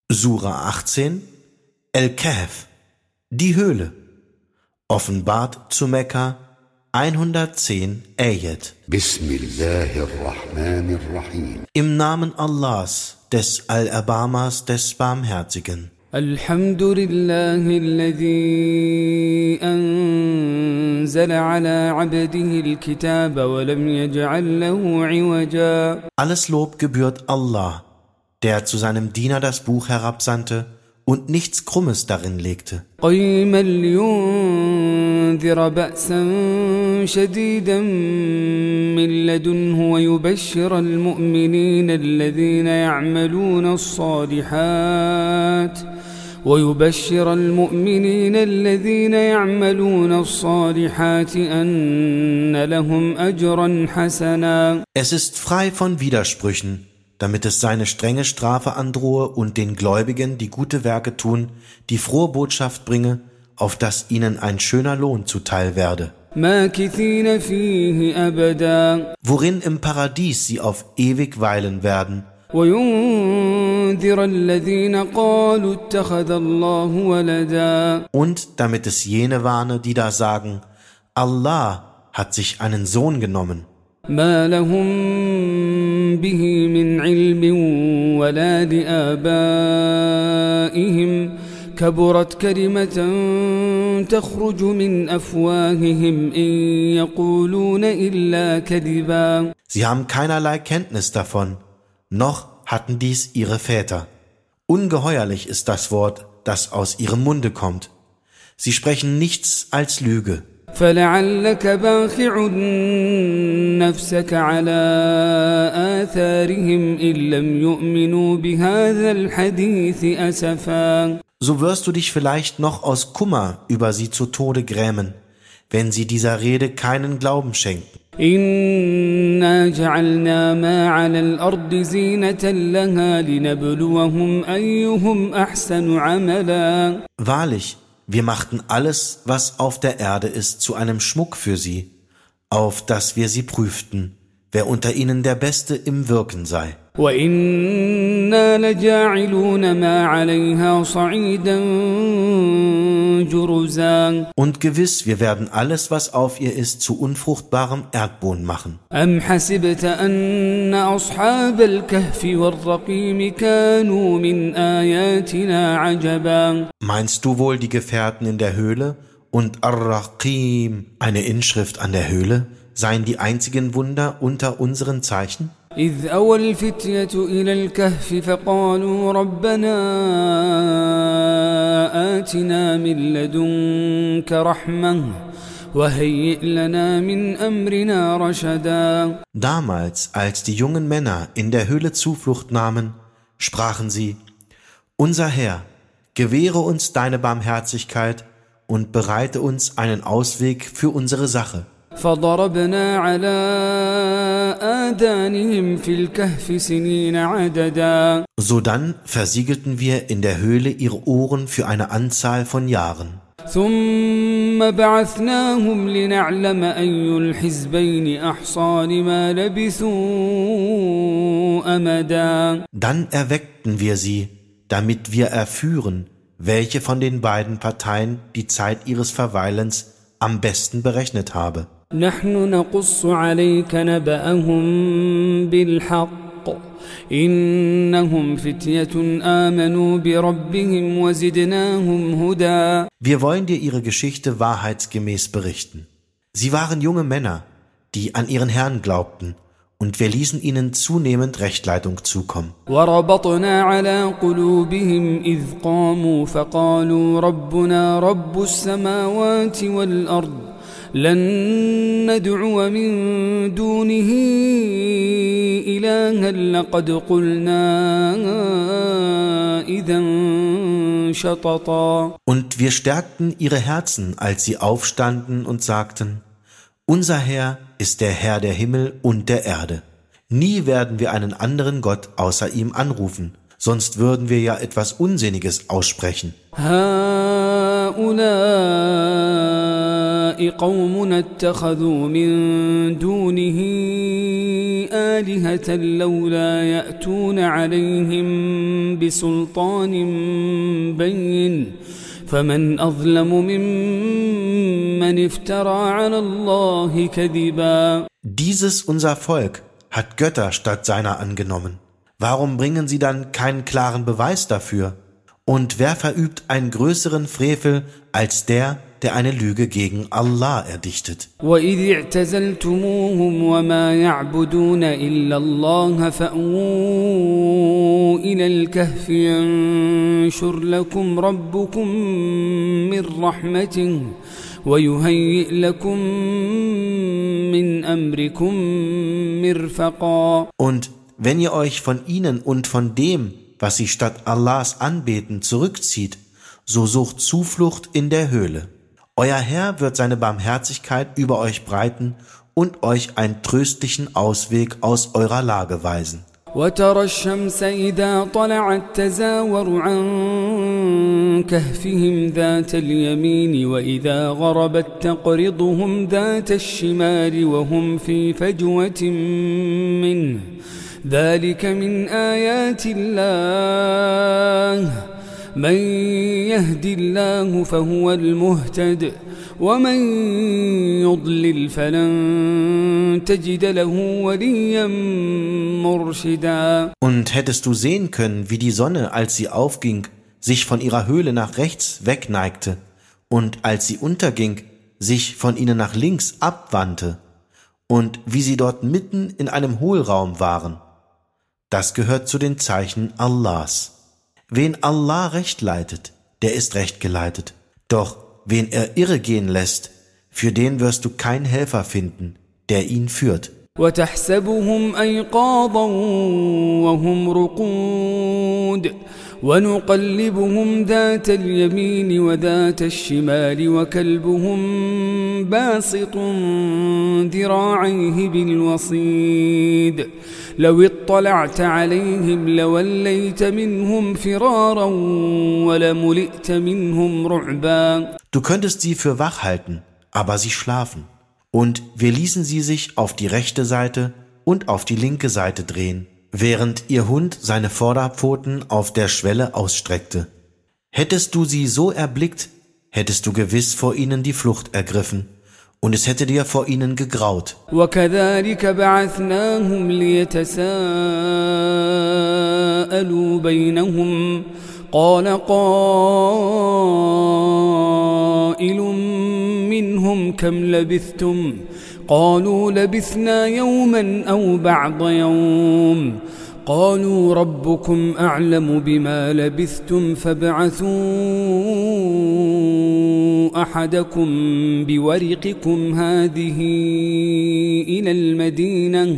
Sura 18, El-Kahf, die Höhle, offenbart zu Mekka, 110 Ayat. Bismillahirrahmanirrahim. Im Namen Allahs, des Allerbarmers, des Barmherzigen. Alhamdulillahi alladhi anzala ala abdihi al-kitaba wa lam yaj'al lahu 'iwaja. Alles Lob gebührt Allah, der zu seinem Diener das Buch herabsandte und nichts Krummes darin legte. قيما لينذر بأسا شديدا من لدنه ويبشر المؤمنين الذين يعملون الصالحات أن لهم أجرا حسنا. Es ist frei von Widersprüchen, damit es seine strenge Strafe androhe und den Gläubigen, die gute Werke tun, die frohe Botschaft bringe, auf dass ihnen ein schöner Lohn zuteil werde. ماكثين فيه أبدا. Worin im Paradies sie auf ewig weilen werden. وينذر الذين قالوا اتخذ الله ولدا. Und damit es jene warne, die da sagen, Allah hat sich einen Sohn genommen. ما لهم به من علم ولا لآبائهم كبرت كلمة تخرج من أفواههم إن يقولون إلا كذبا. Sie haben keinerlei Kenntnis davon, noch hatten dies ihre Väter. Ungeheuerlich ist das Wort, das aus ihrem Munde kommt. Sie sprechen nichts als Lüge. فلعلك باخع نفسك على آثارهم إن لم يؤمنوا بهذا الحديث أسفا. So wirst du dich vielleicht noch aus Kummer über sie zu Tode grämen, wenn sie dieser Rede keinen Glauben schenken. إنا جعلنا ما على الأرض زينة لها لنبلوهم أيهم أحسن عملا. Wahrlich, wir machten alles, was auf der Erde ist, zu einem Schmuck für sie, auf dass wir sie prüften, wer unter ihnen der Beste im Wirken sei. وَإِنَّا لَجَاعِلُونَ مَا عَلَيْهَا صَعِيدًا جُرُزًا. Und gewiss, wir werden alles, was auf ihr ist, zu unfruchtbarem Erdboden machen. أَمْ حَسِبْتَ أَنَّ أَصْحَابَ الْكَهْفِ وَالرَّقِيمِ كَانُوا مِنْ آيَاتِنَا عَجَبًا. Meinst du wohl die Gefährten in der Höhle und Ar-Raqim, eine Inschrift an der Höhle, seien die einzigen Wunder unter unseren Zeichen? إذ أوى الفتية إلى الكهف فقالوا ربنا آتنا من لدنك رحمة وهيئ لنا من أمرنا رشدا. Damals, als die jungen Männer in der Höhle Zuflucht nahmen, sprachen sie: Unser Herr, gewähre uns deine Barmherzigkeit und bereite uns einen Ausweg für unsere Sache. فضربنا على آذانهم في الكهف سنين عددا. Sodann versiegelten wir in der Höhle ihre Ohren für eine Anzahl von Jahren. ثم بعثناهم لنعلم أي الحزبين أحصى لما لبثوا أمدا. Dann erweckten wir sie, damit wir erführen, welche von den beiden Parteien die Zeit ihres Verweilens am besten berechnet habe. نحن نقص عليك نبأهم بالحق إنهم فتية آمنوا بربهم وزدناهم هدى. Wir wollen dir ihre Geschichte wahrheitsgemäß berichten. Sie waren junge Männer, die an ihren Herrn glaubten, und wir ließen ihnen zunehmend Rechtleitung zukommen. وربطنا على قلوبهم إذ قاموا فقالوا ربنا رب السماوات والأرض لن ندعو من دونه إلها لقد قلنا إذا شططا. Und wir stärkten ihre Herzen, als sie aufstanden und sagten: Unser Herr ist der Herr der Himmel und der Erde. Nie werden wir einen anderen Gott außer ihm anrufen, sonst würden wir ja etwas Unsinniges aussprechen. هؤلاء هؤلاء قوم اتخذوا من دونه آلهة لولا يأتون عليهم بسلطان بين فمن أظلم ممن افترى على الله كذبا. Dieses unser Volk hat Götter statt seiner angenommen. Warum bringen sie dann keinen klaren Beweis dafür? Und wer verübt einen größeren Frevel als der eine Lüge gegen Allah erdichtet? وَإِذِ اعْتَزَلْتُمُوهُمْ وَمَا يَعْبُدُونَ إِلَّا اللَّهَ فَأْوُوا إِلَى الْكَهْفِ يَنشُرْ لَكُمْ رَبُّكُمْ مِنْ رَحْمَتِهِ وَيُهَيِّئْ لَكُمْ مِنْ أَمْرِكُمْ مِرْفَقًا. Und wenn ihr euch von ihnen und von dem, was sie statt Allahs anbeten, zurückzieht, so sucht Zuflucht in der Höhle. Euer Herr wird seine Barmherzigkeit über euch breiten und euch einen tröstlichen Ausweg aus eurer Lage weisen. وترى الشمس إذا طلعت تزاور عن كهفهم ذات اليمين وإذا غربت تقرضهم ذات الشمال وهم في فجوة منه ذلك من آيات الله من يهد الله فهو المهتد ومن يضلل فلن تجد له وليا مرشدا. Und hättest du sehen können, wie die Sonne, als sie aufging, sich von ihrer Höhle nach rechts wegneigte und als sie unterging, sich von ihnen nach links abwandte und wie sie dort mitten in einem Hohlraum waren. Das gehört zu den Zeichen Allahs. Wen Allah recht leitet, der ist recht geleitet. Doch wen er irre gehen lässt, für den wirst du keinen Helfer finden, der ihn führt. وَتَحْسَبُهُمْ أَيْقَاظًا وَهُمْ رُقُودٌ وَنُقَلِّبُهُمْ ذَاتَ الْيَمِينِ وَذَاتَ الشِّمَالِ وَكَلْبُهُمْ بَاسِطٌ ذِرَاعَيْهِ بِالْوَصِيدِ لَوِ اطَّلَعْتَ عَلَيْهِمْ لَوَلَّيْتَ مِنْهُمْ فِرَارًا وَلَمُلِئْتَ مِنْهُمْ رُعْبًا. Du könntest sie für wach halten, aber sie schlafen. Und wir ließen sie sich auf die rechte Seite und auf die linke Seite drehen, während ihr Hund seine Vorderpfoten auf der Schwelle ausstreckte. Hättest du sie so erblickt, hättest du gewiss vor ihnen die Flucht ergriffen, und es hätte dir vor ihnen gegraut. وَكَذَلِكَ بَعَثْنَاهُمْ لِيَتَسَاءَلُوا بَيْنَهُمْ قَالَ قَائِلٌ مِّنْهُمْ كَمْ لَبِثْتُمْ قَالُوا لَبِثْنَا يَوْمًا أَوْ بَعْضَ يَوْمٍ قَالُوا رَبُّكُمْ أَعْلَمُ بِمَا لَبِثْتُمْ فَابْعَثُوا أَحَدَكُمْ بِوَرِقِكُمْ هَذِهِ إِلَى الْمَدِينَةِ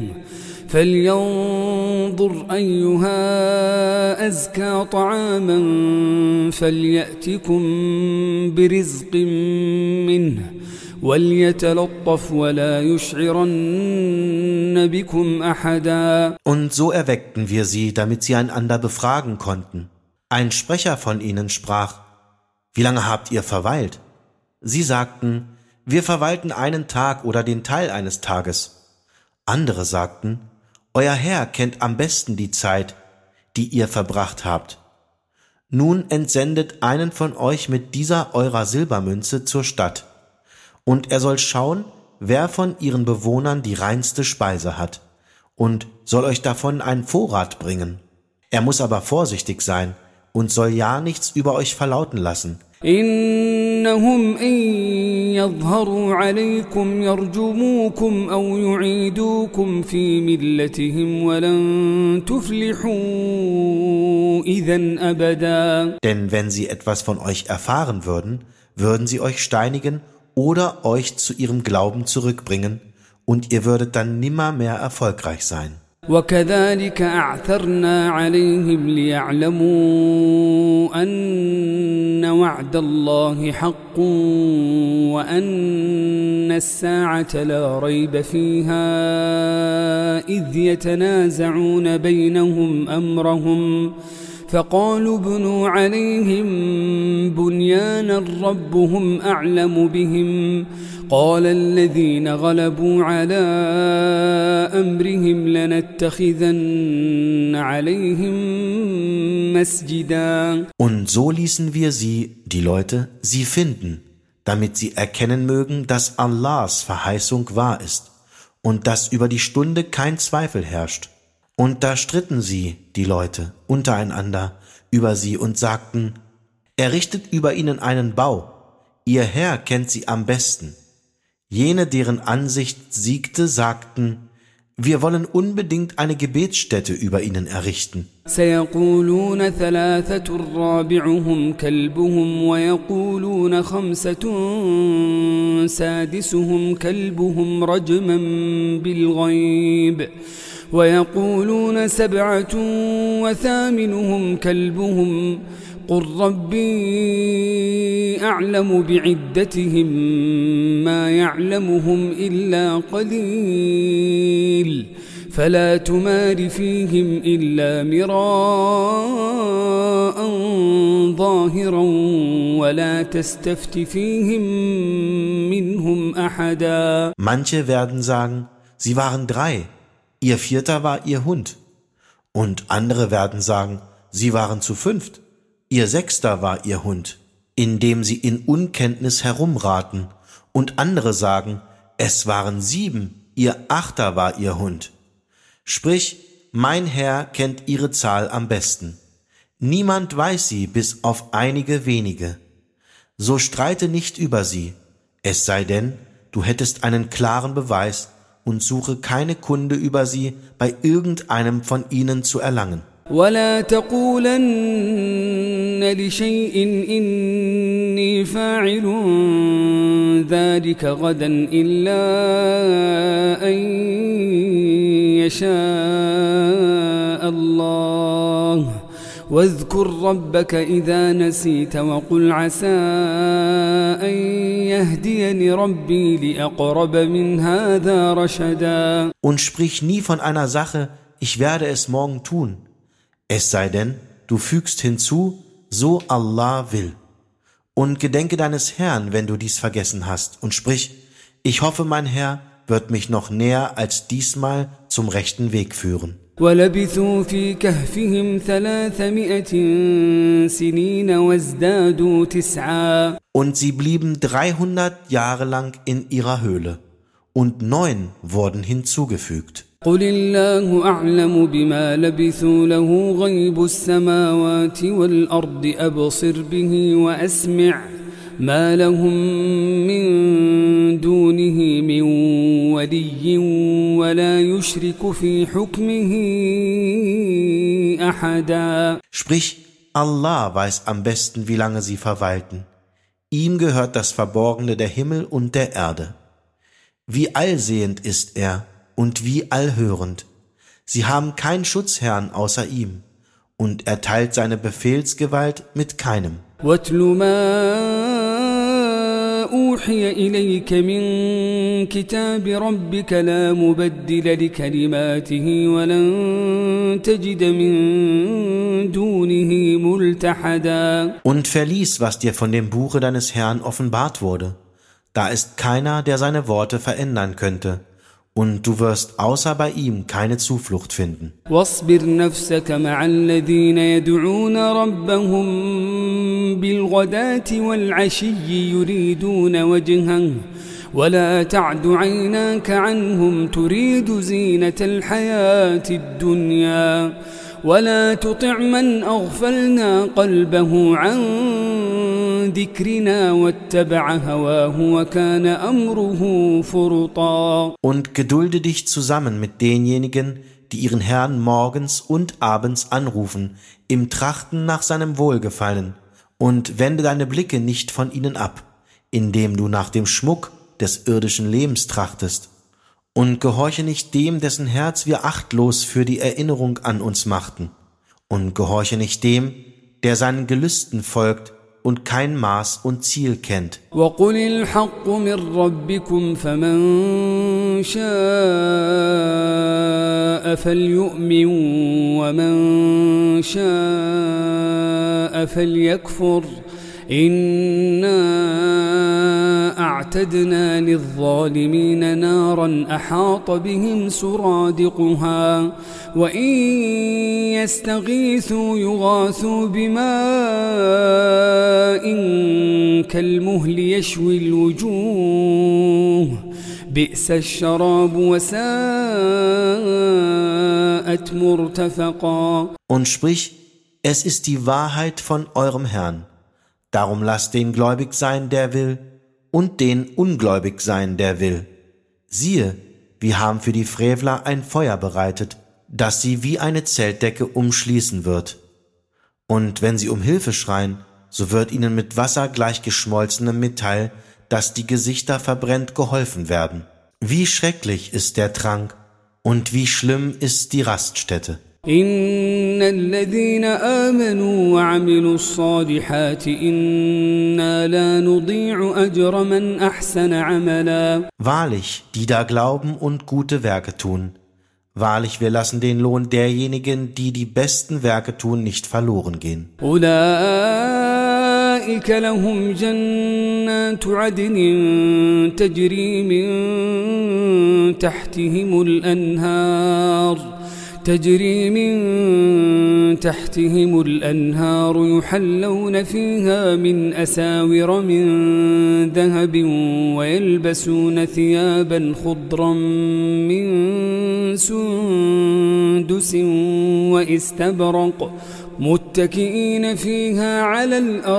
فلينظر أيها أزكى طعاما فليأتكم برزق منه وليتلطف ولا يشعرن بكم أحدا. Und so erweckten wir sie, damit sie einander befragen konnten. Ein Sprecher von ihnen sprach: Wie lange habt ihr verweilt? Sie sagten: Wir verweilten einen Tag oder den Teil eines Tages. Andere sagten: Euer Herr kennt am besten die Zeit, die ihr verbracht habt. Nun entsendet einen von euch mit dieser eurer Silbermünze zur Stadt, und er soll schauen, wer von ihren Bewohnern die reinste Speise hat, und soll euch davon einen Vorrat bringen. Er muss aber vorsichtig sein und soll ja nichts über euch verlauten lassen. إنهم إن يظهروا عليكم يرجموكم أو يعيدوكم في ملتهم ولن تفلحوا إذن أبدا. Denn wenn sie etwas von euch erfahren würden, würden sie euch steinigen oder euch zu ihrem Glauben zurückbringen, und ihr würdet dann nimmermehr erfolgreich sein. وكذلك أعثرنا عليهم ليعلموا أن وعد الله حق وأن الساعة لا ريب فيها إذ يتنازعون بينهم أمرهم فقالوا ابنوا عليهم بنيانا ربهم أعلم بهم قال الذين غلبوا على أمرهم لنتخذن عليهم مسجدا. Und so ließen wir sie, die Leute, sie finden, damit sie erkennen mögen, dass Allahs Verheißung wahr ist und dass über die Stunde kein Zweifel herrscht. Und da stritten sie, die Leute, untereinander über sie und sagten, errichtet über ihnen einen Bau, ihr Herr kennt sie am besten. Jene, deren Ansicht siegte, sagten, wir wollen unbedingt eine Gebetsstätte über ihnen errichten. سيقولون ثلاثة رابعهم كلبهم ويقولون خمسة سادسهم كلبهم رجما بالغيب ويقولون سبعة وثامنهم كلبهم قل ربي أعلم بعدتهم ما يعلمهم إلا قليل فلا تمار فيهم إلا مراء ظاهرا ولا تستفت فيهم منهم أحدا. Manche werden sagen, sie waren 3, ihr 4. war ihr Hund. Und andere werden sagen, sie waren zu 5, ihr 6. war ihr Hund, indem sie in Unkenntnis herumraten. Und andere sagen, es waren 7, ihr 8. war ihr Hund. Sprich, mein Herr kennt ihre Zahl am besten. Niemand weiß sie bis auf einige wenige. So streite nicht über sie, es sei denn, du hättest einen klaren Beweis und suche keine Kunde über sie bei irgendeinem von ihnen zu erlangen. ولا تقولن لشيء إني فاعل ذلك غدا إلا أن يشاء الله واذكر ربك إذا نسيت وقل عسى أن يهديني ربي لأقرب من هذا رشدا. Und sprich nie von einer Sache, ich werde es morgen tun. Es sei denn, du fügst hinzu, so Allah will. Und gedenke deines Herrn, wenn du dies vergessen hast, und sprich, ich hoffe, mein Herr wird mich noch näher als diesmal zum rechten Weg führen. ولبثوا في كهفهم 300 سنين وازدادوا 9. Und sie blieben 300 Jahre lang in ihrer Höhle, und 9 wurden hinzugefügt. قل الله أعلم بما لبثوا له غيب السماوات والأرض أبصر به وأسمع ما لهم من دونه من ولي ولا يشرك في حكمه أحدا. Sprich, Allah weiß am besten, wie lange sie verweilten. Ihm gehört das Verborgene der Himmel und der Erde. Wie allsehend ist er und wie allhörend. Sie haben keinen Schutzherrn außer ihm, und er teilt seine Befehlsgewalt mit keinem. واتل ما أوحي إليك من كتاب ربك لا مبدل لكلماته ولن تجد من دونه ملتحدا. Und verlies, was dir von dem Buche deines Herrn offenbart wurde. Da ist keiner, der seine Worte verändern könnte. Und du wirst außer bei ihm keine Zuflucht finden. واصبر نفسك مع الذين يدعون ربهم بالغداة والعشي يريدون وجهه ولا تعد عيناك عنهم تريد زينة الحياة الدنيا ولا تطع من أغفلنا قلبه عن ذكرنا واتبع هواه وكان أمره فرطا. Und gedulde dich zusammen mit denjenigen, die ihren Herrn morgens und abends anrufen, im Trachten nach seinem Wohlgefallen, und wende deine Blicke nicht von ihnen ab, indem du nach dem Schmuck des irdischen Lebens trachtest. Und gehorche nicht dem, dessen Herz wir achtlos für die Erinnerung an uns machten. Und gehorche nicht dem, der seinen Gelüsten folgt, und kein Maß und Ziel kennt. وقل الحق من ربكم فمن شاء فليؤمن ومن شاء فليكفر إنا أعتدنا للظالمين نارا أحاط بهم سرادقها وإن يستغيثوا يغاثوا بماء كالمهل يشوي الوجوه بئس الشراب وساءت مرتفقا. Und sprich, es ist die Wahrheit von eurem Herrn. Darum lasst den gläubig sein, der will, und den ungläubig sein, der will. Siehe, wir haben für die Frevler ein Feuer bereitet, das sie wie eine Zeltdecke umschließen wird. Und wenn sie um Hilfe schreien, so wird ihnen mit Wasser gleich geschmolzenem Metall, das die Gesichter verbrennt, geholfen werden. Wie schrecklich ist der Trank und wie schlimm ist die Raststätte. إن الذين آمنوا وعملوا الصالحات إنا لا نضيع أجر من أحسن عملا. Wahrlich, die da glauben und gute Werke tun. Wahrlich, wir lassen den Lohn derjenigen, die die besten Werke tun, nicht verloren gehen. أولئك لهم جنات عدن تجري من تحتهم الأنهار يحلون فيها من أساور من ذهب ويلبسون ثيابا خضرا من سندس واستبرق متكئين فيها على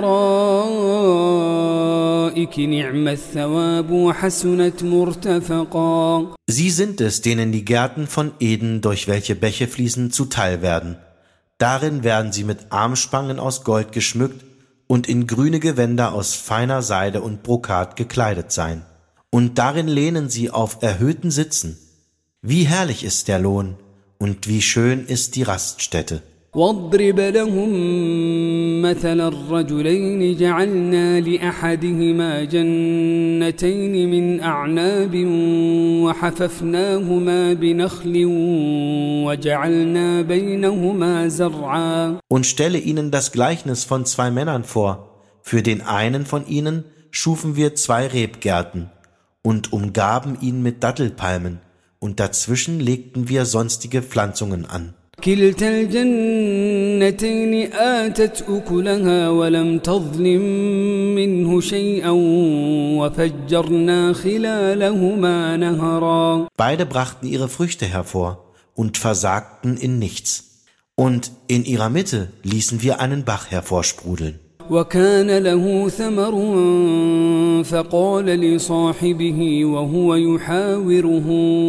الأرائك نعم الثواب وحسنت مرتفقا. Sie sind es, denen die Gärten von Eden, durch welche Bäche fließen, zuteil werden. Darin werden sie mit Armspangen aus Gold geschmückt und in grüne Gewänder aus feiner Seide und Brokat gekleidet sein. Und darin lehnen sie auf erhöhten Sitzen. Wie herrlich ist der Lohn und wie schön ist die Raststätte. واضرب لهم مثل الرجلين جعلنا لأحدهما جنتين من أعناب وحففناهما بنخل وجعلنا بينهما زرعا. Und stelle ihnen das Gleichnis von 2 Männern vor. Für den einen von ihnen schufen wir 2 Rebgärten und umgaben ihn mit Dattelpalmen, und dazwischen legten wir sonstige Pflanzungen an. كلتا الجنتين آتت أكلها ولم تظلم منه شيئا وفجرنا خلالهما نهرا. Beide brachten ihre Früchte hervor und versagten in nichts. Und in ihrer Mitte ließen wir einen Bach hervorsprudeln. وكان له ثمر فقال لصاحبه وهو يحاوره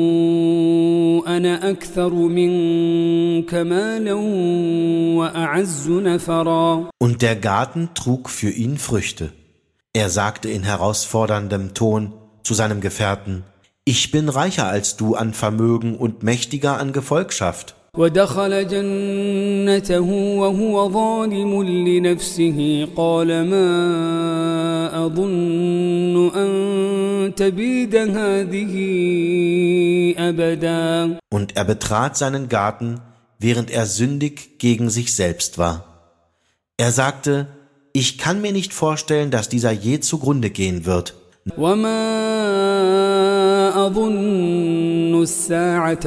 أنا أكثر منك مالا وأعز نفرا. Und der Garten trug für ihn Früchte. Er sagte in herausforderndem Ton zu seinem Gefährten: Ich bin reicher als du an Vermögen und mächtiger an Gefolgschaft. ودخل جنته وهو ظالم لنفسه قال ما أظن أن تبيد هذه أبدا. Und er betrat seinen Garten, während er sündig gegen sich selbst war. Er sagte: Ich kann mir nicht vorstellen, dass dieser je zugrunde gehen wird. وما أظن الساعة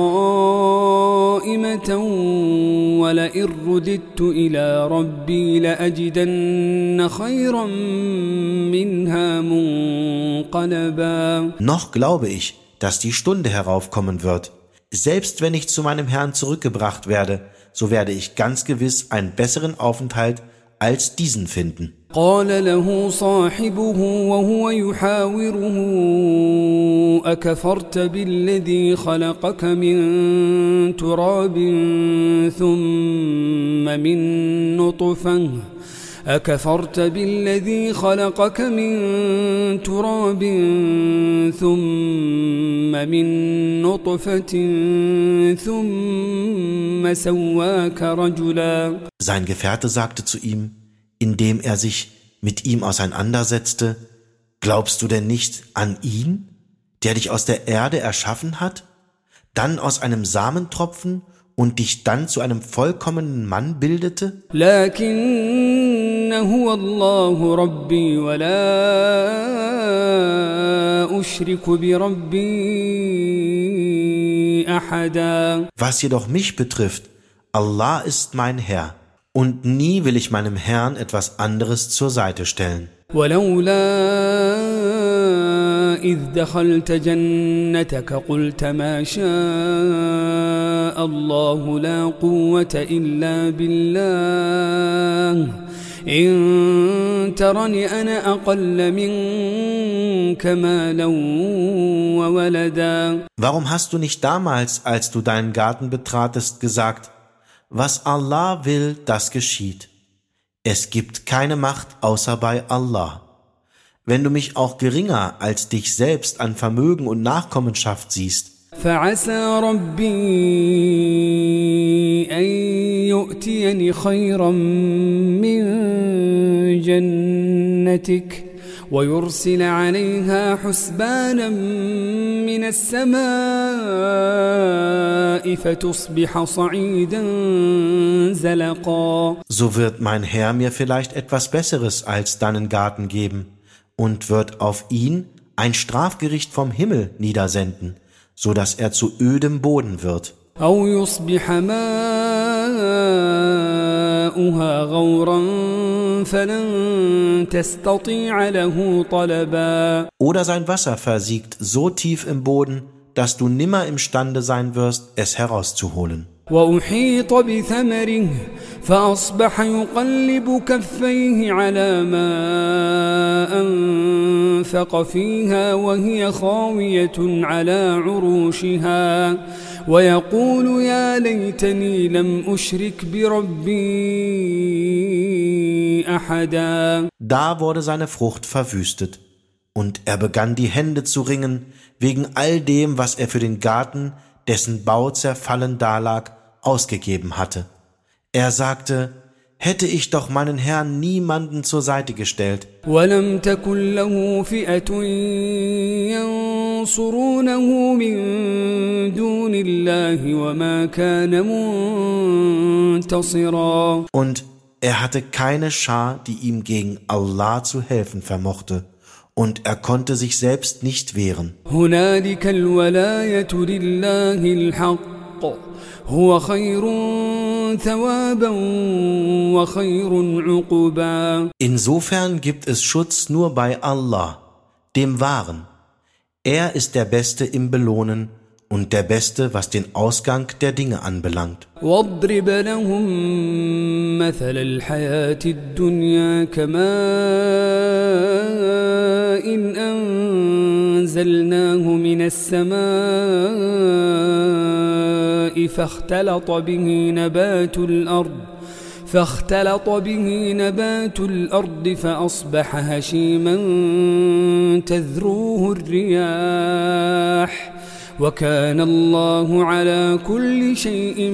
قائمة ولئن رددت إلى ربي لأجدن خيرا منها منقلبا. Noch glaube ich, dass die Stunde heraufkommen wird. Selbst wenn ich zu meinem Herrn zurückgebracht werde, so werde ich ganz gewiss einen besseren Aufenthalt als diesen finden. قال له صاحبه وهو يحاوره أكفرت بالذي خلقك من تراب ثم من نطفة أكفرت بالذي خلقك من تراب ثم من نطفة ثم سواك رجلا. Sein Gefährte sagte zu ihm: indem er sich mit ihm auseinandersetzte, glaubst du denn nicht an ihn, der dich aus der Erde erschaffen hat, dann aus einem Samentropfen und dich dann zu einem vollkommenen Mann bildete? لكن هو الله ربي ولا أشرك بربي أحدا. Was jedoch mich betrifft, Allah ist mein Herr, und nie will ich meinem Herrn etwas anderes zur Seite stellen. ولولا إذ دخلت جنتك قلت ما شاء الله لا قوة إلا بالله إن ترني أنا أقل منك مالا وولدا. Warum hast du nicht damals, als du deinen Garten betratest, gesagt, was Allah will, das geschieht. Es gibt keine Macht außer bei Allah. Wenn du mich auch geringer als dich selbst an Vermögen und Nachkommenschaft siehst, فعسى ربي أن يؤتيني خيرا من جنتك ويرسل عليها حسبانا من السماء فتصبح صعيدا زلقا. so wird mein Herr mir vielleicht etwas Besseres als deinen Garten geben und wird auf ihn ein Strafgericht vom Himmel niedersenden, so dass er zu ödem Boden wird. أو يصبح ماؤها غورا فلن تستطيع له طلبا. Oder sein Wasser versiegt so tief im Boden, dass du nimmer imstande sein wirst, es herauszuholen. وأحيط بثمره فأصبح يقلب كفيه على ما أنفق فيها وهي خاوية على عروشها ويقول يا ليتني لم أشرك بربي أحدا. Da wurde seine Frucht verwüstet, und er begann die Hände zu ringen, wegen all dem, was er für den Garten, dessen Bau zerfallen dalag, ausgegeben hatte. Er sagte, hätte ich doch meinen Herrn niemanden zur Seite gestellt. وَلَمْ تَكُنْ لَهُ فِئَةٌ يَنْصُرُونَهُ مِنْ دُونِ اللَّهِ وَمَا كَانَ مُنْتَصِرًا. Und er hatte keine Schar, die ihm gegen Allah zu helfen vermochte, und er konnte sich selbst nicht wehren. هُنَالِكَ الْوَلَايَةُ لِلَّهِ الْحَقِّ هُوَ خَيْرٌ ثَوَابًا وَخَيْرٌ عُقْبًا. Insofern gibt es Schutz nur bei Allah, dem Wahren. Er ist der Beste im Belohnen und der Beste, was den Ausgang der Dinge anbelangt. واضرب لهم مثل الحياة الدنيا كماء إن أنزلناه من السماء فاختلط به نبات الأرض فأصبح هشيما تذروه الرياح وكان الله على كل شيء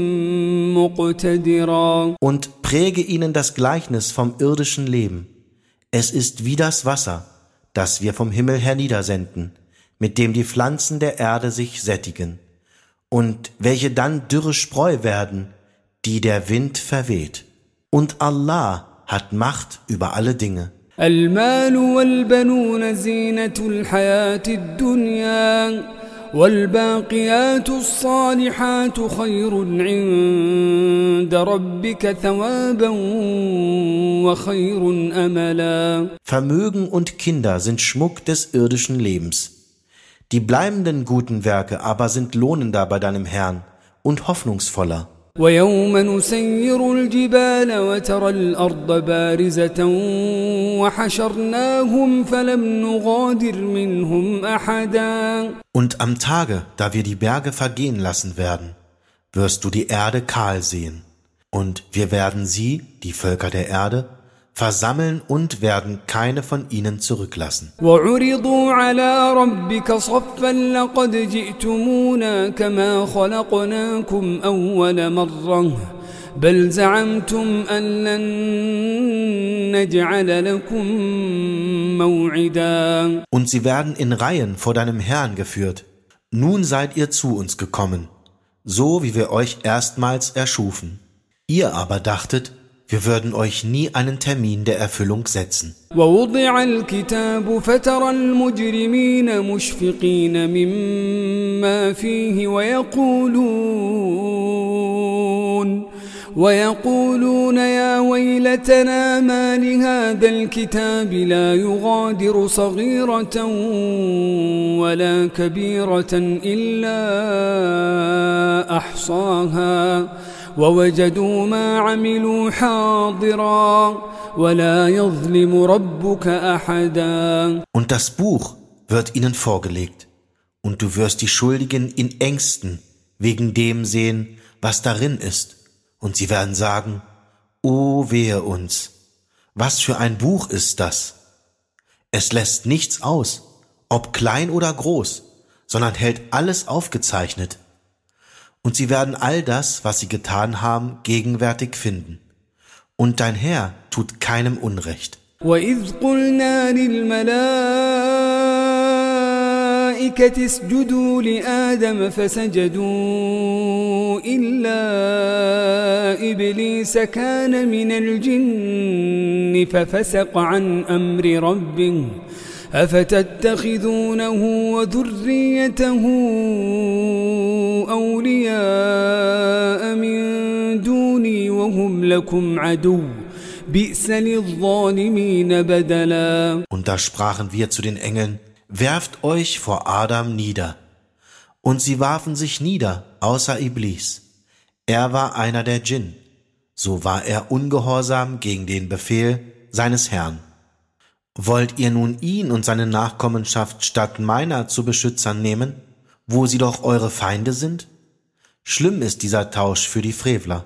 مقتدرا. Und präge ihnen das Gleichnis vom irdischen Leben. Es ist wie das Wasser, das wir vom Himmel herniedersenden, mit dem die Pflanzen der Erde sich sättigen, und welche dann dürre Spreu werden, die der Wind verweht. Und Allah hat Macht über alle Dinge. المال والبنون زينة الحياة الدنيا والباقيات الصالحات خير عند ربك ثوابا وخير أملا. Vermögen und Kinder sind Schmuck des irdischen Lebens. Die bleibenden guten Werke aber sind lohnender bei deinem Herrn und hoffnungsvoller. ويوم نسير الجبال وترى الأرض بارزة وحشرناهم فلم نغادر منهم أحدا. Und am Tage, da wir die Berge vergehen lassen werden, wirst du die Erde kahl sehen. Und wir werden sie, die Völker der Erde, versammeln und werden keine von ihnen zurücklassen. وعرضوا على ربك صفا لقد جئتمونا كما خلقناكم أول مرة بل زعمتم أن لن نجعل لكم موعدا. Und sie werden in Reihen vor deinem Herrn geführt. Nun seid ihr zu uns gekommen, so wie wir euch erstmals erschufen. Ihr aber dachtet, wir würden euch nie einen Termin der Erfüllung setzen. ووضع الكتاب فترى المجرمين مشفقين مما فيه ويقولون يا ويلتنا ما لهذا الكتاب لا يغادر صغيرة ولا كبيرة إلا أحصاها ووجدوا ما عملوا حاضرا ولا يظلم ربك أحدا. Und das Buch wird ihnen vorgelegt, und du wirst die Schuldigen in Ängsten wegen dem sehen, was darin ist. Und sie werden sagen, O wehe uns, was für ein Buch ist das? Es lässt nichts aus, ob klein oder groß, sondern hält alles aufgezeichnet. Und sie werden all das, was sie getan haben, gegenwärtig finden. Und dein Herr tut keinem Unrecht. وَإِذْ قُلْنَا لِلْمَلَائِكَةِ اسْجُدُوا لِآدَمَ فَسَجَدُوا إِلَّا إِبْلِيسَ كَانَ مِنَ الْجِنِّ فَفَسَقَ عَنْ أَمْرِ رَبِّهِ أَفَتَتَّخِذُونَهُ وَذُرِّيَّتَهُ أَوْلِيَاءَ مِنْ دُونِي وَهُمْ لَكُمْ عَدُوٌّ بِئْسَ لِلظَّالِمِينَ بَدَلًا. Und da sprachen wir zu den Engeln, werft euch vor Adam nieder. Und sie warfen sich nieder, außer Iblis. Er war einer der Djinn. So war er ungehorsam gegen den Befehl seines Herrn. Wollt ihr nun ihn und seine Nachkommenschaft statt meiner zu Beschützern nehmen, wo sie doch eure Feinde sind? Schlimm ist dieser Tausch für die Frevler.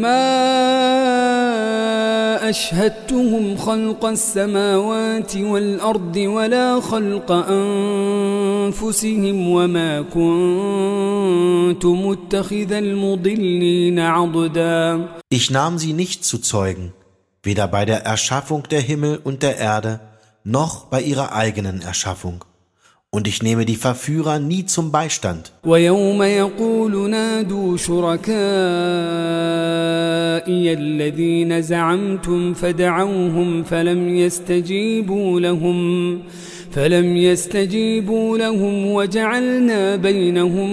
أشهدتهم خلق السماوات والأرض ولا خلق أنفسهم وما كنت متخذ المضلين عضدا. Ich nahm sie nicht zu Zeugen, weder bei der Erschaffung der Himmel und der Erde, noch bei ihrer eigenen Erschaffung. Und ich nehme die Verführer nie zum Beistand. وَيَوْمَ يَقُولُ نَادُوا شُرَكَائِيَ الَّذِينَ زَعَمْتُمْ فَدَعَوْهُمْ فَلَمْ يَسْتَجِيبُوا لَهُمْ وَجَعَلْنَا بَيْنَهُمْ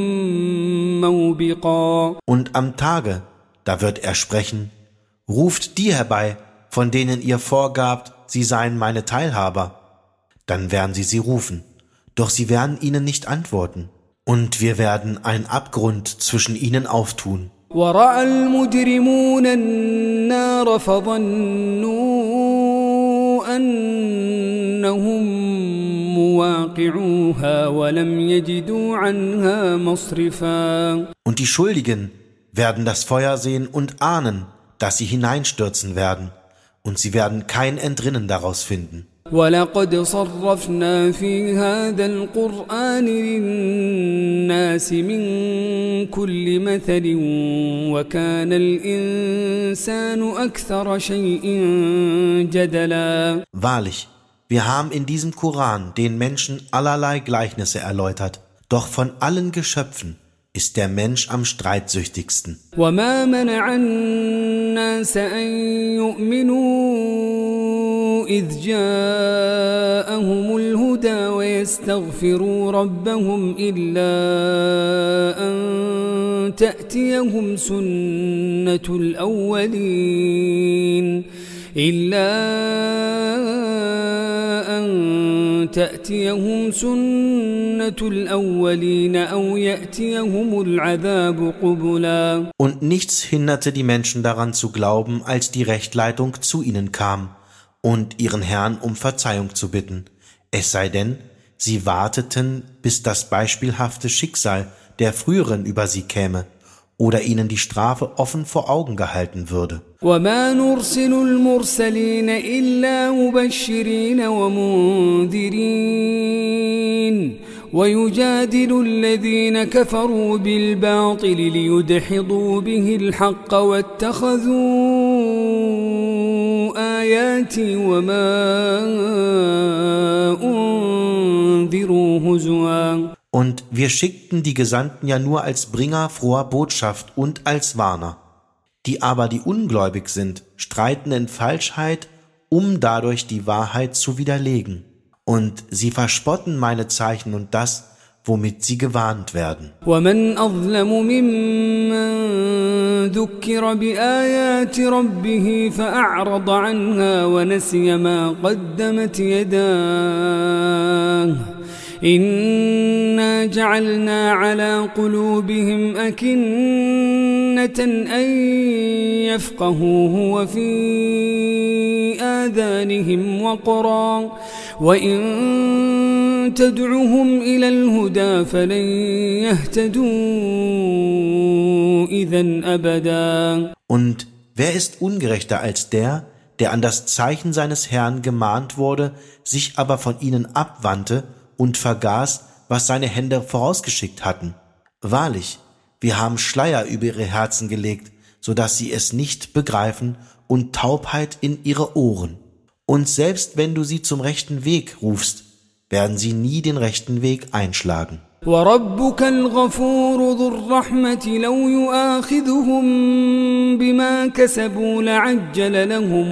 مَوْبِقًا. Und am Tage, da wird er sprechen, ruft die herbei, von denen ihr vorgabt, sie seien meine Teilhaber. Dann werden sie rufen. Doch sie werden ihnen nicht antworten. Und wir werden einen Abgrund zwischen ihnen auftun. وَرَأَى الْمُجْرِمُونَ النَّارَ فَظَنُّوا أَنَّهُمْ مُوَاقِعُوهَا وَلَمْ يَجِدُوا عَنْهَا مَصْرِفًا. Und die Schuldigen werden das Feuer sehen und ahnen, dass sie hineinstürzen werden. Und sie werden kein Entrinnen daraus finden. وَلَقَدْ صَرَّفْنَا فِي هَذَا الْقُرْآنِ لِلنَّاسِ مِنْ كُلِّ مَثَلٍ وَكَانَ الْإِنسَانُ أَكْثَرَ شَيْءٍ جَدَلًا. Wahrlich, wir haben in diesem Koran den Menschen allerlei Gleichnisse erläutert, doch von allen Geschöpfen ist der Mensch am streitsüchtigsten. وَمَا مَنَعَ النَّاسَ أَن يُؤْمِنُوا إِذْ جَاءَهُمُ الْهُدَى وَيَسْتَغْفِرُوا رَبَّهُمْ إِلَّا أَن تَأْتِيَهُمْ سُنَّةُ الْأَوَّلِينَ أَوْ يَأْتِيَهُمُ الْعَذَابُ قُبُلًا. Und nichts hinderte die Menschen daran zu glauben, als die Rechtleitung zu ihnen kam und ihren Herrn um Verzeihung zu bitten. Es sei denn, sie warteten, bis das beispielhafte Schicksal der Früheren über sie käme oder ihnen die Strafe offen vor Augen gehalten würde. وَمَا نُرْسِلُ الْمُرْسَلِينَ إِلَّا مُبَشِّرِينَ وَمُنذِرِينَ وَيُجَادِلُ الَّذِينَ كَفَرُوا بِالْبَاطِلِ لِيُدْحِضُوا بِهِ الْحَقَّ وَاتَّخَذُوا آياتي وما أنذروا هزوا. Und wir schickten die Gesandten ja nur als Bringer froher Botschaft und als Warner. Die aber, die ungläubig sind, streiten in Falschheit, um dadurch die Wahrheit zu widerlegen. Und sie verspotten meine Zeichen und das, womit sie gewarnt werden. ومن أظلم ممن ذكر بآيات ربه فأعرض عنها ونسي ما قدمت يداه إنا جعلنا على قلوبهم أكنة أن يفقهوه وفي آذانهم وقرا وإن تدعهم إلى الهدى فلن يهتدوا إذن أبدا. Und wer ist ungerechter als der an das Zeichen seines Herrn gemahnt wurde, sich aber von ihnen abwandte und vergaß, was seine Hände vorausgeschickt hatten? Wahrlich, wir haben Schleier über ihre Herzen gelegt, so dass sie es nicht begreifen, und Taubheit in ihre Ohren. Und selbst wenn du sie zum rechten Weg rufst, werden sie nie den rechten Weg einschlagen. وَرَبُّكَ الْغَفُورُ ذُو الرَّحْمَةِ لَوْ يُؤَاخِذُهُم بِمَا كَسَبُوا لَعَجَّلَ لَهُمُ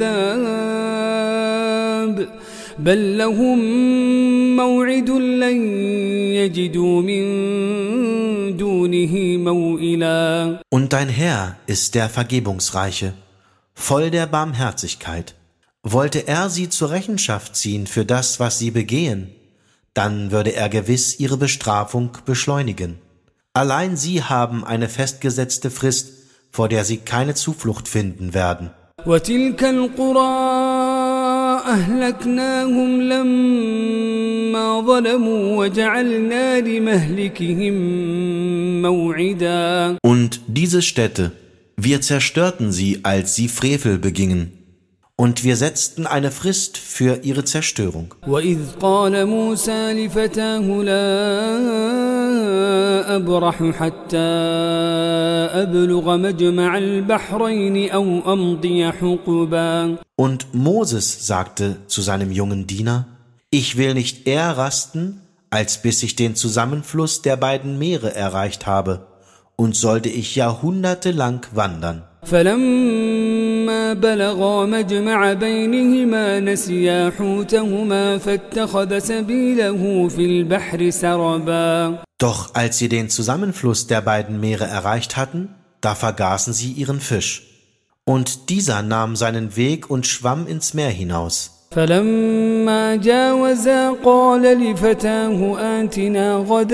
الْعَذَابَ بَل لَّهُم مَّوْعِدٌ لَّن يَجِدُوا مِن دُونِهِ مَوْئِلًا. Und dein Herr ist der Vergebungsreiche, voll der Barmherzigkeit. Wollte er sie zur Rechenschaft ziehen für das, was sie begehen, dann würde er gewiss ihre Bestrafung beschleunigen. Allein sie haben eine festgesetzte Frist, vor der sie keine Zuflucht finden werden. وَتِلْكَ الْقُرَىٰ أَهْلَكْنَاهُمْ لَمَّا ظَلَمُوا وَجَعَلْنَا لِمَهْلِكِهِم مَّوْعِدًا. Und diese Städte, wir zerstörten sie, als sie Frevel begingen. Und wir setzten eine Frist für ihre Zerstörung. وَإِذْ قَالَ مُوسَى لِفَتَاهُ لَا أَبْرَحُ حَتَّى أَبْلُغَ مَجْمَعَ الْبَحْرَيْنِ أَوْ أَمْضِيَ حُقُبًا. Und Moses sagte zu seinem jungen Diener: Ich will nicht eher rasten, als bis ich den Zusammenfluss der beiden Meere erreicht habe, und sollte ich jahrhundertelang wandern. فلما بلغا مجمع بينهما نسيا حوتهما فاتخذ سبيله في البحر سربا. Doch als sie den Zusammenfluss der beiden Meere erreicht hatten, da vergaßen sie ihren Fisch. Und dieser nahm seinen Weg und schwamm ins Meer hinaus. فلما جاوزا قال لفتاه آتنا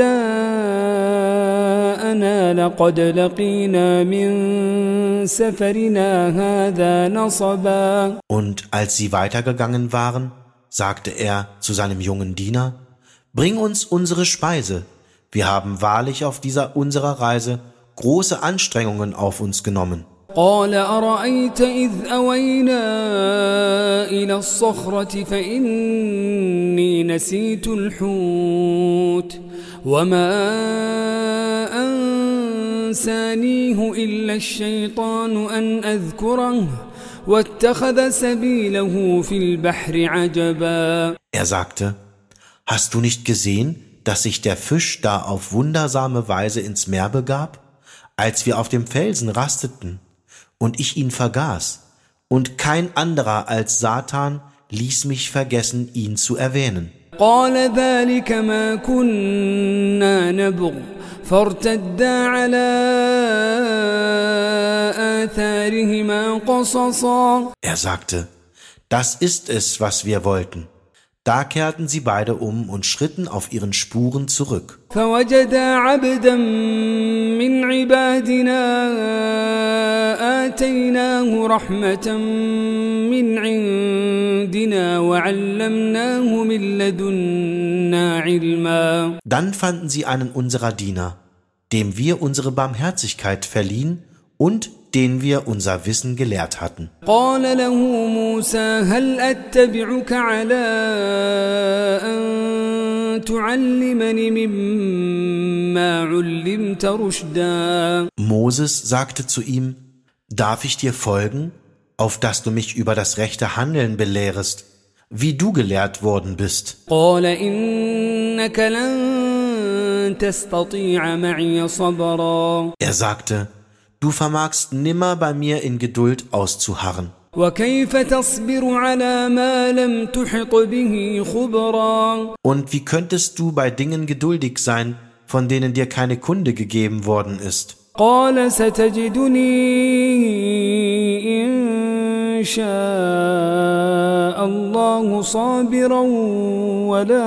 غداءنا لقد لقينا من سفرنا هذا نصبا. Und als sie weitergegangen waren, sagte er zu seinem jungen Diener: Bring uns unsere Speise, wir haben wahrlich auf dieser unserer Reise große Anstrengungen auf uns genommen. قال أرأيت إذ أوينا إلى الصخرة فإني نسيت الحوت وما أنسانيه إلا الشيطان أن أذكره واتخذ سبيله في البحر عجبا. Er sagte: Hast du nicht gesehen, dass sich der Fisch da auf wundersame Weise ins Meer begab, als wir auf dem Felsen rasteten? Und ich ihn vergaß, und kein anderer als Satan ließ mich vergessen, ihn zu erwähnen. قال ذلك ما كنا نبغ فارتدا على آثارهما قصصا. Er sagte: Das ist es, was wir wollten. Da kehrten sie beide um und schritten auf ihren Spuren zurück. فوجدا عبدا من عبادنا آتيناه رحمة من عندنا وعلمناه من لدنا علما. Dann fanden sie einen unserer Diener, dem wir unsere Barmherzigkeit verliehen und den wir unser Wissen gelehrt hatten. قال له موسى هل أتبعك على أن تعلمني مما علمت رشدا. Moses sagte zu ihm: Darf ich dir folgen, auf dass du mich über das rechte Handeln belehrest, wie du gelehrt worden bist. قال إنك لن تستطيع معي صبرا Er sagte, du vermagst nimmer bei mir in Geduld auszuharren. وكيف تصبر على ما لم تحط به خبرا Und wie könntest du bei Dingen geduldig sein, von denen dir keine Kunde gegeben worden ist? قال ستجدني إن شاء الله صابرا ولا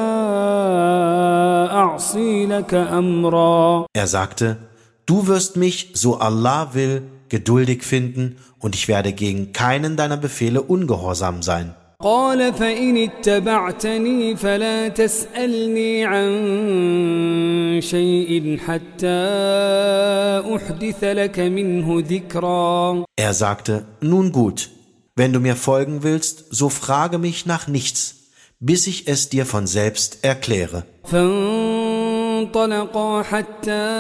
أعصي لك أمرا Er sagte, du wirst mich, so Allah will, geduldig finden, und ich werde gegen keinen deiner Befehle ungehorsam sein. قال فإن اتبعتني فلا تسألني عن شيء حتى أحدث لك منه ذكرا Er sagte, nun gut, wenn du mir folgen willst, so frage mich nach nichts, bis ich es dir von selbst erkläre. فانطلقا حتى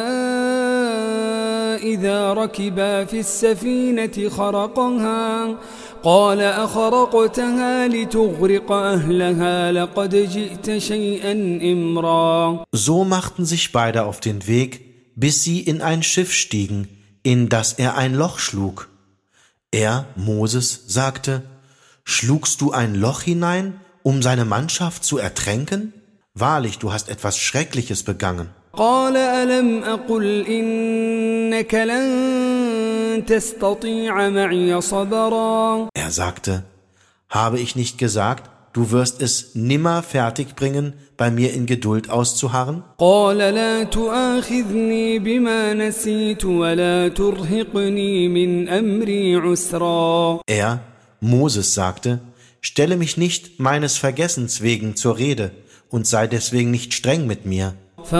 إذا ركبا في السفينة خرقها قال أخرقتها لتغرق أهلها لقد جئت شيئا إمرا So machten sich beide auf den Weg, bis sie in ein Schiff stiegen, in das er ein Loch schlug. Er, Moses, sagte, schlugst du ein Loch hinein, um seine Mannschaft zu ertränken? Wahrlich, du hast etwas Schreckliches begangen. قال ألم أقل إنك لن تستطيع معي صبرا Er sagte, habe ich nicht gesagt, du wirst es nimmer fertigbringen, bei mir in Geduld auszuharren? قال لا تؤاخذني بما نسيت ولا ترهقني من أمري عسرا Er, Moses, sagte, stelle mich nicht meines Vergessens wegen zur Rede und sei deswegen nicht streng mit mir.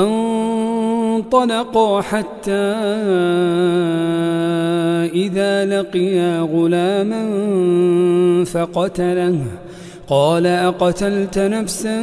فانطلقا حتى إذا لقيا غلاما فقتله قال أقتلت نفسا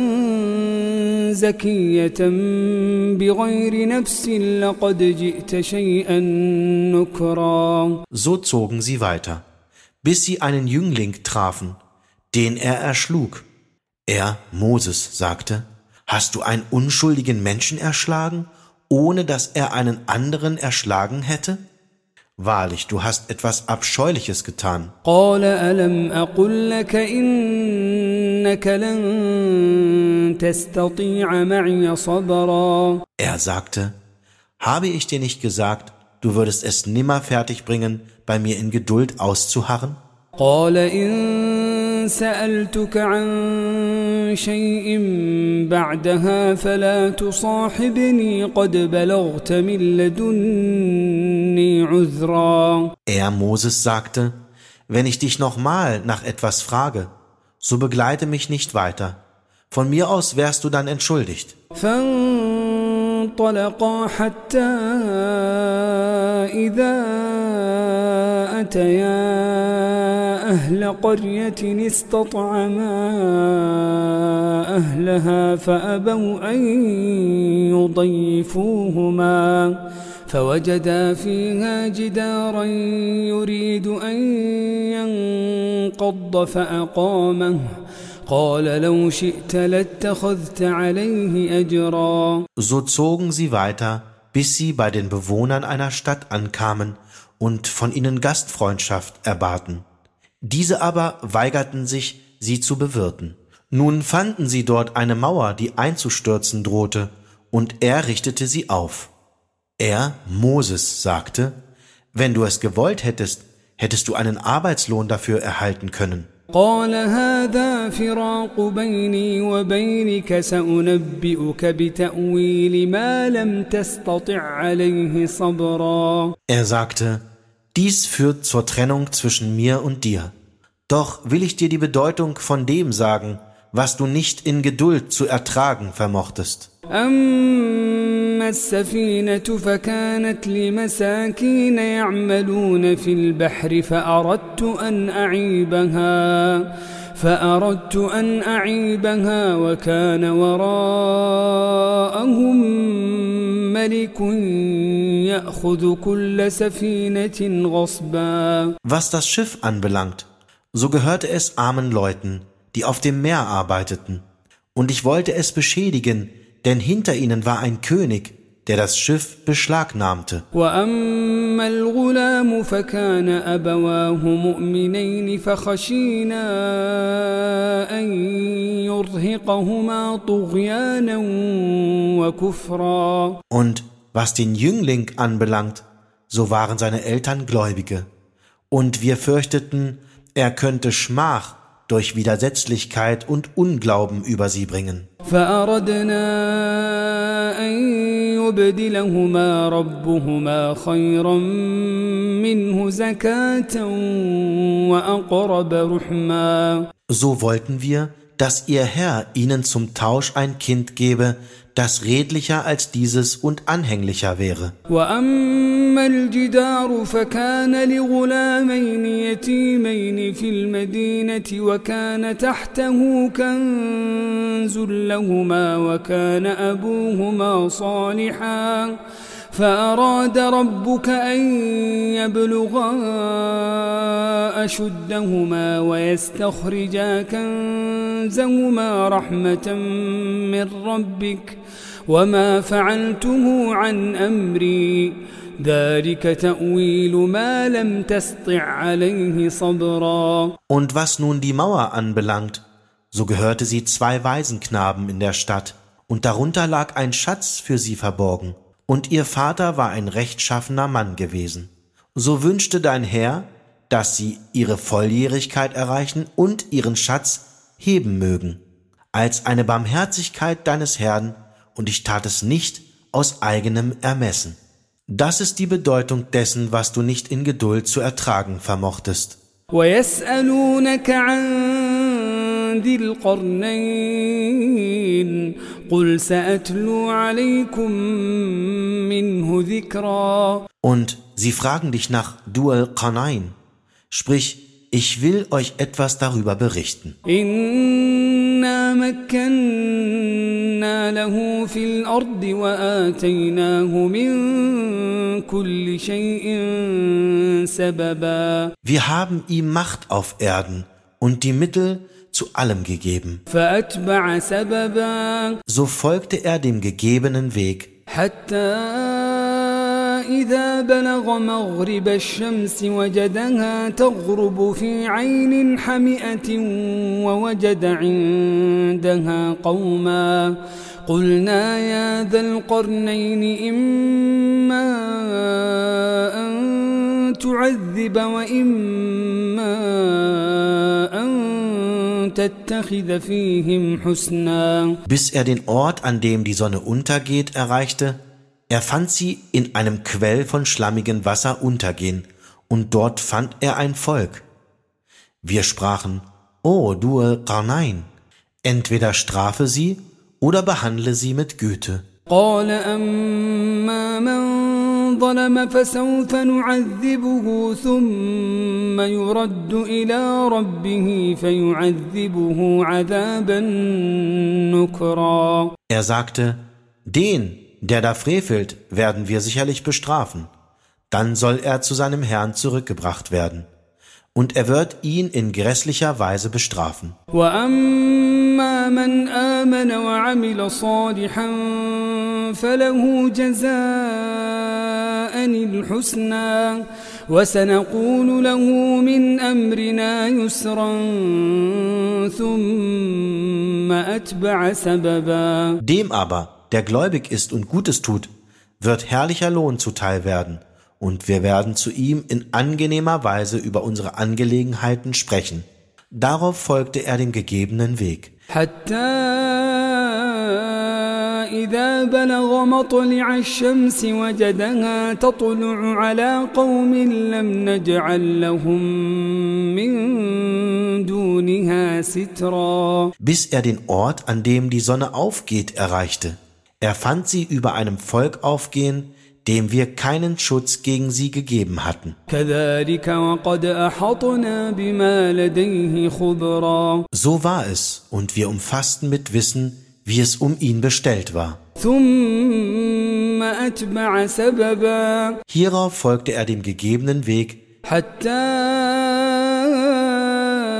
زكية بغير نفس لقد جئت شيئا نكرا So zogen sie weiter, bis sie einen Jüngling trafen, den er erschlug. Er, Moses, sagte, hast du einen unschuldigen Menschen erschlagen, ohne dass er einen anderen erschlagen hätte? Wahrlich, du hast etwas Abscheuliches getan. قال ألم أقل لك إنك لن تستطيع معي صبرا Er sagte, habe ich dir nicht gesagt, du würdest es nimmer fertigbringen, bei mir in Geduld auszuharren? قال إن سألتك عن شيء بعدها فلا تصاحبني قد بلغت من لدني عذرا Er, Moses, sagte, wenn ich dich nochmal nach etwas frage, so begleite mich nicht weiter. Von mir aus wärst du dann entschuldigt. فانطلقا حتى إذا أتيا أهل قرية استطعما أهلها فأبوا أن يضيفوهما فوجدا فيها جدارا يريد أن ينقض فأقامه قال لو شئت لاتخذت عليه أجرا So zogen sie weiter, bis sie bei den Bewohnern einer Stadt ankamen und von ihnen Gastfreundschaft erbaten. Diese aber weigerten sich, sie zu bewirten. Nun fanden sie dort eine Mauer, die einzustürzen drohte, und er richtete sie auf. Er, Moses, sagte, wenn du es gewollt hättest, hättest du einen Arbeitslohn dafür erhalten können. قال هذا فراق بيني وبينك سأنبئك بتأويل ما لم تستطع عليه صبرا Er sagte, dies führt zur Trennung zwischen mir und dir. Doch will ich dir die Bedeutung von dem sagen, was du nicht in Geduld zu ertragen vermochtest. أما السفينة فكانت لمساكين يعملون في البحر فأردت أن أعيبها وكان وراءهم ملك يأخذ كل سفينة غصبا Was das Schiff anbelangt, So gehörte es armen Leuten, die auf dem Meer arbeiteten. Und ich wollte es beschädigen, denn hinter ihnen war ein König, der das Schiff beschlagnahmte. وأما الغلام فكان أبواه مؤمنين فخشينا أن يرهقهما طغيانا وكفرا. Und was den Jüngling anbelangt, so waren seine Eltern Gläubige. Und wir fürchteten, er könnte Schmach durch Widersetzlichkeit und Unglauben über sie bringen. فأردنا أن يبدلهما ربهما خيرا منه زكاة وأقرب رحما. So wollten wir, dass ihr Herr ihnen zum Tausch ein Kind gebe, das redlicher als dieses und anhänglicher wäre. وأما الجدار فكان لغلامين يتيمين في المدينة وكان تحته كنز لهما وكان أبوهما صالحا فأراد ربك أن يبلغا أشدهما ويستخرجا كنزهما رحمة من ربك وما فعلته عن أمري ذلك تأويل ما لم تسطع عليه صبرا. Und was nun die Mauer anbelangt, so gehörte sie 2 Waisenknaben in der Stadt, und darunter lag ein Schatz für sie verborgen. Und ihr Vater war ein rechtschaffener Mann gewesen. So wünschte dein Herr, dass sie ihre Volljährigkeit erreichen und ihren Schatz heben mögen, als eine Barmherzigkeit deines Herrn, und ich tat es nicht aus eigenem Ermessen. Das ist die Bedeutung dessen, was du nicht in Geduld zu ertragen vermochtest. ويسألونك عن ذي القرنين قل سأتلو عليكم منه ذكرا. Und sie fragen dich nach Dhul Qarnayn. Sprich, ich will euch etwas darüber berichten. إنا مكنا له في الأرض وآتيناه من كل شيء سببا. Wir haben ihm Macht auf Erden und die Mittel zu allem gegeben. فأتبع سببا. So folgte er dem gegebenen Weg, حتى إذا بلغ مغرب الشمس وجدها تغرب في عين حمئة ووجد عندها قوما قلنا يا ذا القرنين إما أن تعذب وإما أن تتخذ فيهم حسنا. bis er den Ort, an dem die Sonne untergeht, erreichte. Er fand sie in einem Quell von schlammigem Wasser untergehen, und dort fand er ein Volk. Wir sprachen, O Dhul Qarnayn, entweder strafe sie oder behandle sie mit Güte. قال أما من ظلم فسوف نعذبه ثم يرد إلى ربه فيعذبه عذابا نكرا. Er sagte, den, der da frevelt, werden wir sicherlich bestrafen. Dann soll er zu seinem Herrn zurückgebracht werden. Und er wird ihn in grässlicher Weise bestrafen. وأما من آمن وعمل صالحا فله جزاء الحسنى وسنقول له من أمرنا يسرا ثم أتبع سببا. Dem aber, der gläubig ist und Gutes tut, wird herrlicher Lohn zuteil werden, und wir werden zu ihm in angenehmer Weise über unsere Angelegenheiten sprechen. Darauf folgte er dem gegebenen Weg. حتى إذا بلغ مطلع الشمس وجدها تطلع على قوم لم نجعل لهم من دونها سترا. Bis er den Ort, an dem die Sonne aufgeht, erreichte. Er fand sie über einem Volk aufgehen, dem wir keinen Schutz gegen sie gegeben hatten. كذلك وقد أحطنا بما لديه خبرا. So war es, und wir umfassten mit Wissen, wie es um ihn bestellt war. ثم أتبع سببا. Hierauf folgte er dem gegebenen Weg, حتى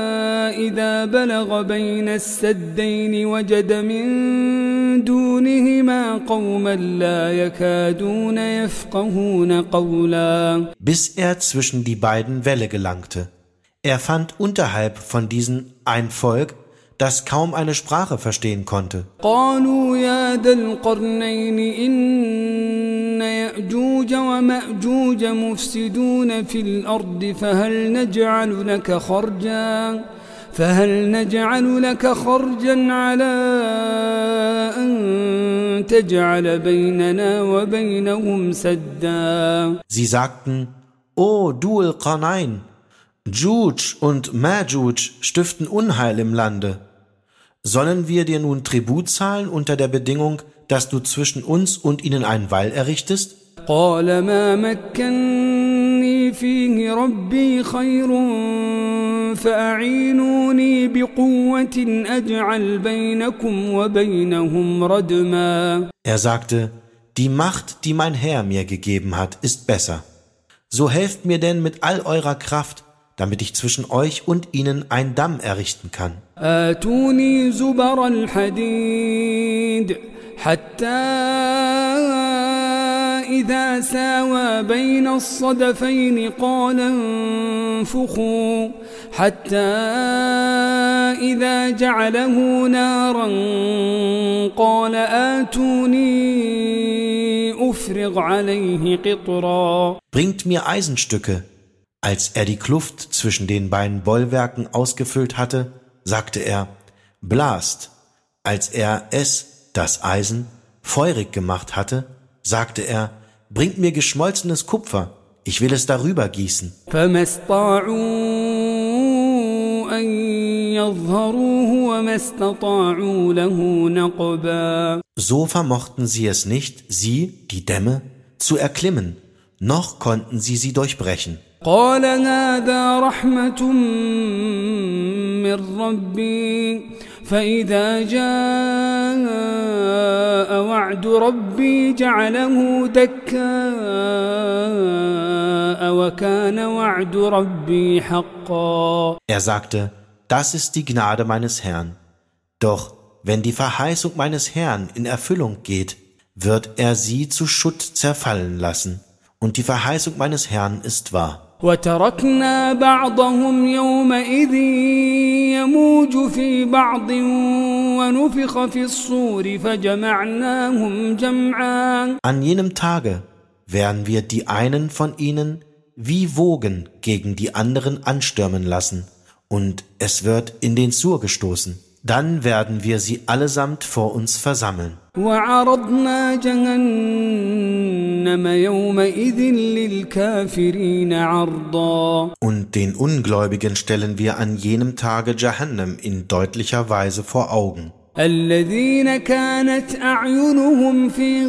إذا بلغ بين السدين وجد من دونهما قوما لا يكادون يفقهون قولا. Bis er zwischen die beiden Wälle gelangte. Er fand unterhalb von diesen ein Volk, das kaum eine Sprache verstehen konnte. قالوا يا ذا القرنين إن يأجوج ومأجوج مفسدون في الأرض فهل نجعل لك خرجا على أن تجعل بيننا وبينهم سدا. Sie sagten, O Dhul Qarnain, Djuj und Majuj stiften Unheil im Lande. Sollen wir dir nun Tribut zahlen unter der Bedingung, dass du zwischen uns und ihnen einen Wall errichtest? قال ما مكني فيه ربي خير فأعينوني بقوة أجعل بينكم وبينهم ردما. Er sagte, die Macht, die mein Herr mir gegeben hat, ist besser. So helft mir denn mit all eurer Kraft, damit ich zwischen euch und ihnen einen Damm errichten kann. آتوني زبر الحديد حتى إذا ساوى بين الصدفين قال انفخوا حتى إذا جعله نارا قال آتوني أفرغ عليه قطرا. Bringt mir Eisenstücke. Als er die Kluft zwischen den beiden Bollwerken ausgefüllt hatte, sagte er, blast. Als er es, das Eisen, feurig gemacht hatte, sagte er, bringt mir geschmolzenes Kupfer, ich will es darüber gießen. فما استطاعوا أن يظهروه وما استطاعوا له نقبا. So vermochten sie es nicht, sie, die Dämme, zu erklimmen, noch konnten sie durchbrechen. قال هذا رحمة من ربي فإذا جاء وعد ربي جعله دكاء وكان وعد ربي حقا. Er sagte, das ist die Gnade meines Herrn. Doch wenn die Verheißung meines Herrn in Erfüllung geht, wird er sie zu Schutt zerfallen lassen. Und die Verheißung meines Herrn ist wahr. وتركنا بعضهم يومئذ يموج في بعض ونفخ في الصور فجمعناهم جمعا. An jenem Tage werden wir die einen von ihnen wie Wogen gegen die anderen anstürmen lassen, und es wird in den Sur gestoßen. Dann werden wir sie allesamt vor uns versammeln. وعرضنا جهنم يومئذ للكافرين عرضا. Und den Ungläubigen stellen wir an jenem Tage Jahannam in deutlicher Weise vor Augen. الذين كانت أعينهم في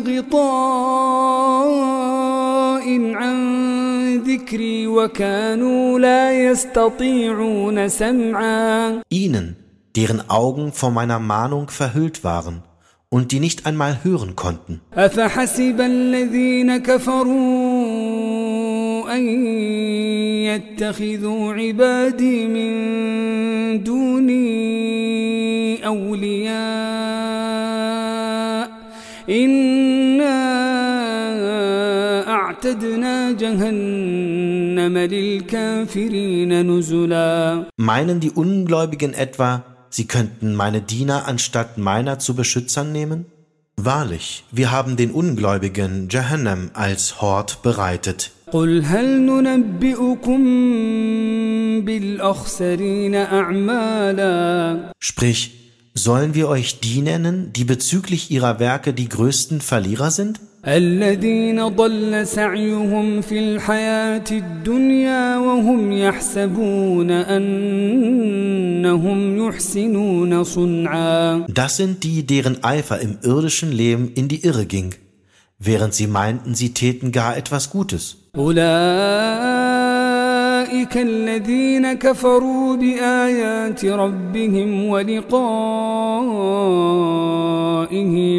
غطاء عن ذكري وكانوا لا يستطيعون سمعا. Ihnen, deren Augen vor meiner Mahnung verhüllt waren und die nicht einmal hören konnten. أفحسب الذين كفروا أن يتخذوا عبادي من دوني أولياء إنا أعتدنا جهنم للكافرين نزلا. Meinen die Ungläubigen etwa, sie könnten meine Diener anstatt meiner zu Beschützern nehmen? Wahrlich, wir haben den Ungläubigen Jahannam als Hort bereitet. قل هل ننبئكم بالأخسرين أعمالا. Sprich, sollen wir euch die nennen, die bezüglich ihrer Werke die größten Verlierer sind? الذين ضل سعيهم في الحياة الدنيا وهم يحسبون أنهم يحسنون صنعا. Das sind die, deren Eifer im irdischen Leben in die Irre ging, während sie meinten, sie täten gar etwas Gutes. أولئك أولئك الذين كفروا بآيات ربهم ولقائه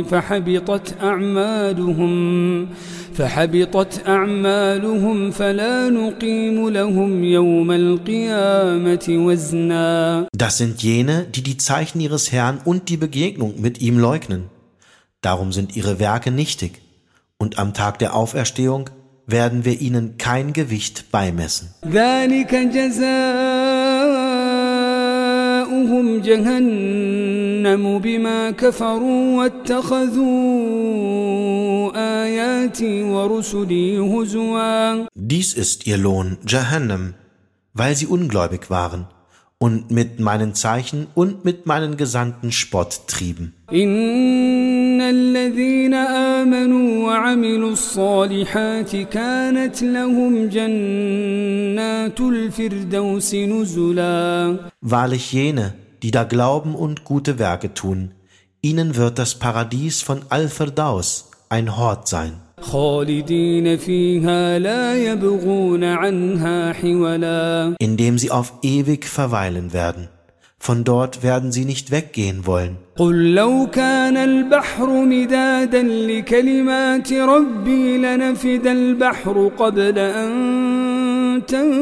فحبطت أعمالهم فلا نقيم لهم يوم القيامة وزنا. Das sind jene, die die Zeichen ihres Herrn und die Begegnung mit ihm leugnen. Darum sind ihre Werke nichtig. Und am Tag der Auferstehung werden wir ihnen kein Gewicht beimessen. ذلك جزاؤهم جهنم بما كفروا واتخذوا آياتي ورسلي هزوا. Dies ist ihr Lohn, Jahannam, weil sie ungläubig waren und mit meinen Zeichen und mit meinen Gesandten Spott trieben. إن الذين آمنوا وعملوا الصالحات كانت لهم جنات الفردوس نزلا. Wahrlich jene, die da glauben und gute Werke tun, ihnen wird das Paradies von Al-Firdaus ein Hort sein. خالدين فيها لا يبغون عنها حولا. In dem sie auf ewig verweilen werden. Von dort werden sie nicht weggehen wollen. قل لو كان البحر مدادا لكلمات ربي لنفد البحر قبل أن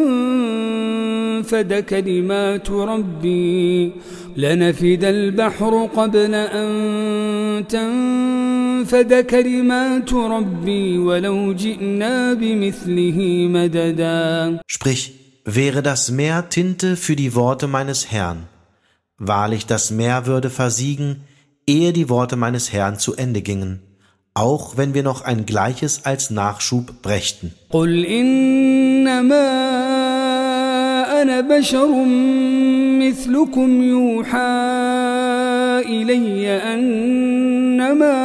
تنفد كلمات ربي ولو جئنا بمثله مددا. Sprich, wäre das Meer Tinte für die Worte meines Herrn. Wahrlich, das Meer würde versiegen, ehe die Worte meines Herrn zu Ende gingen, auch wenn wir noch ein Gleiches als Nachschub brächten. قل إنما أنا بشر مثلكم يوحى إلي أنما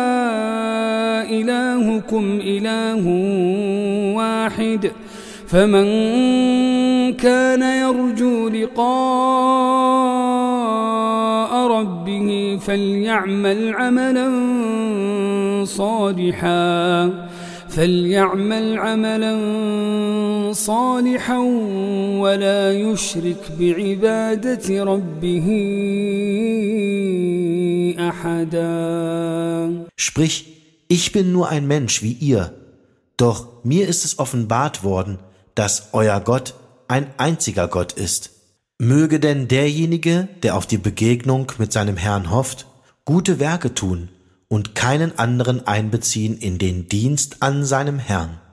إلهكم إله واحد فمن كان يرجو لقاء ربه فليعمل عملا صالحا ولا يشرك بعبادة ربه أحدا. Sprich, ich bin nur ein Mensch wie ihr, doch mir ist es offenbart worden, dass euer Gott ein einziger Gott ist. Möge denn derjenige, der auf die Begegnung mit seinem Herrn hofft, gute Werke tun und keinen anderen einbeziehen in den Dienst an seinem Herrn.